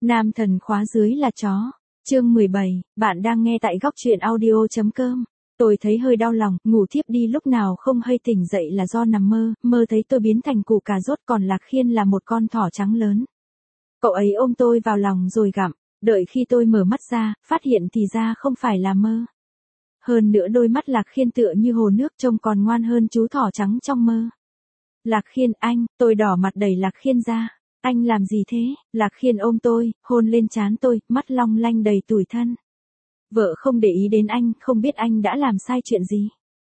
Nam thần khóa dưới là chó. Chương 17, bạn đang nghe tại góc truyện audio.com. Tôi thấy hơi đau lòng, ngủ thiếp đi lúc nào không hay tỉnh dậy là do nằm mơ, mơ thấy tôi biến thành củ cà rốt còn Lạc Khiên là một con thỏ trắng lớn. Cậu ấy ôm tôi vào lòng rồi gặm, đợi khi tôi mở mắt ra, phát hiện thì ra không phải là mơ. Hơn nữa đôi mắt Lạc Khiên tựa như hồ nước trông còn ngoan hơn chú thỏ trắng trong mơ. Lạc Khiên anh, tôi đỏ mặt đẩy Lạc Khiên ra. Anh làm gì thế? Lạc Khiên ôm tôi, hôn lên trán tôi, mắt long lanh đầy tủi thân. Vợ không để ý đến anh, không biết anh đã làm sai chuyện gì.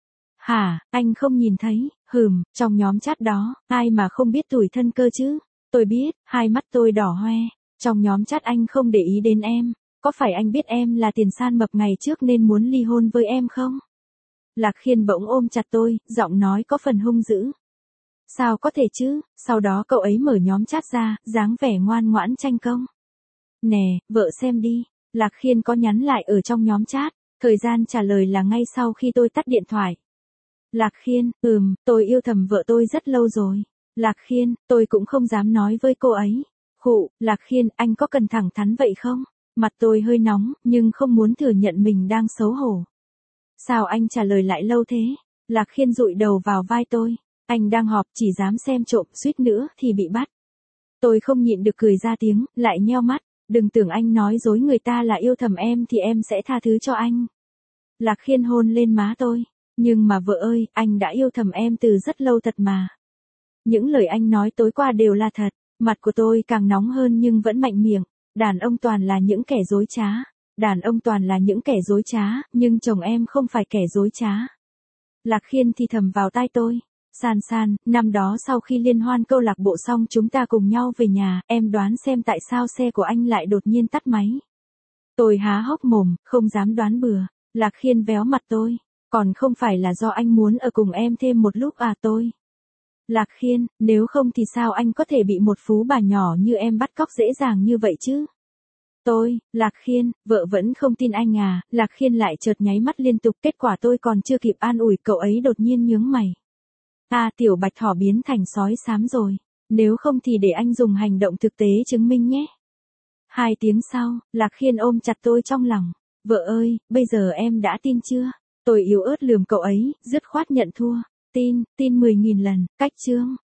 Hả, anh không nhìn thấy, trong nhóm chat đó, ai mà không biết tủi thân cơ chứ? Tôi biết, hai mắt tôi đỏ hoe, trong nhóm chat anh không để ý đến em, có phải anh biết em là tiền san mập ngày trước nên muốn ly hôn với em không? Lạc Khiên bỗng ôm chặt tôi, giọng nói có phần hung dữ. Sao có thể chứ, sau đó cậu ấy mở nhóm chat ra, dáng vẻ ngoan ngoãn tranh công. Nè, vợ xem đi, Lạc Khiên có nhắn lại ở trong nhóm chat, thời gian trả lời là ngay sau khi tôi tắt điện thoại. Lạc Khiên, tôi yêu thầm vợ tôi rất lâu rồi. Lạc Khiên, tôi cũng không dám nói với cô ấy. Lạc Khiên, anh có cần thẳng thắn vậy không? Mặt tôi hơi nóng, nhưng không muốn thừa nhận mình đang xấu hổ. Sao anh trả lời lại lâu thế? Lạc Khiên dụi đầu vào vai tôi. Anh đang họp chỉ dám xem trộm, suýt nữa thì bị bắt. Tôi không nhịn được cười ra tiếng, lại nheo mắt. Đừng tưởng anh nói dối người ta là yêu thầm em thì em sẽ tha thứ cho anh. Lạc Khiên hôn lên má tôi. Nhưng mà vợ ơi, anh đã yêu thầm em từ rất lâu thật mà. Những lời anh nói tối qua đều là thật. Mặt của tôi càng nóng hơn nhưng vẫn mạnh miệng. Đàn ông toàn là những kẻ dối trá. Đàn ông toàn là những kẻ dối trá, nhưng chồng em không phải kẻ dối trá. Lạc Khiên thì thầm vào tai tôi. San, năm đó sau khi liên hoan câu lạc bộ xong chúng ta cùng nhau về nhà, em đoán xem tại sao xe của anh lại đột nhiên tắt máy. Tôi há hốc mồm, không dám đoán bừa. Lạc Khiên véo mặt tôi. Còn không phải là do anh muốn ở cùng em thêm một lúc à tôi. Lạc Khiên, nếu không thì sao anh có thể bị một phú bà nhỏ như em bắt cóc dễ dàng như vậy chứ? Lạc Khiên, vợ vẫn không tin anh à, Lạc Khiên lại chợt nháy mắt liên tục, kết quả tôi còn chưa kịp an ủi cậu ấy đột nhiên nhướng mày. Tiểu bạch thỏ biến thành sói xám rồi, nếu không thì để anh dùng hành động thực tế chứng minh nhé. 2 tiếng sau, Lạc Khiên ôm chặt tôi trong lòng. Vợ ơi, bây giờ em đã tin chưa? Tôi yếu ớt lườm cậu ấy, dứt khoát nhận thua. Tin 10.000 lần, cách chương.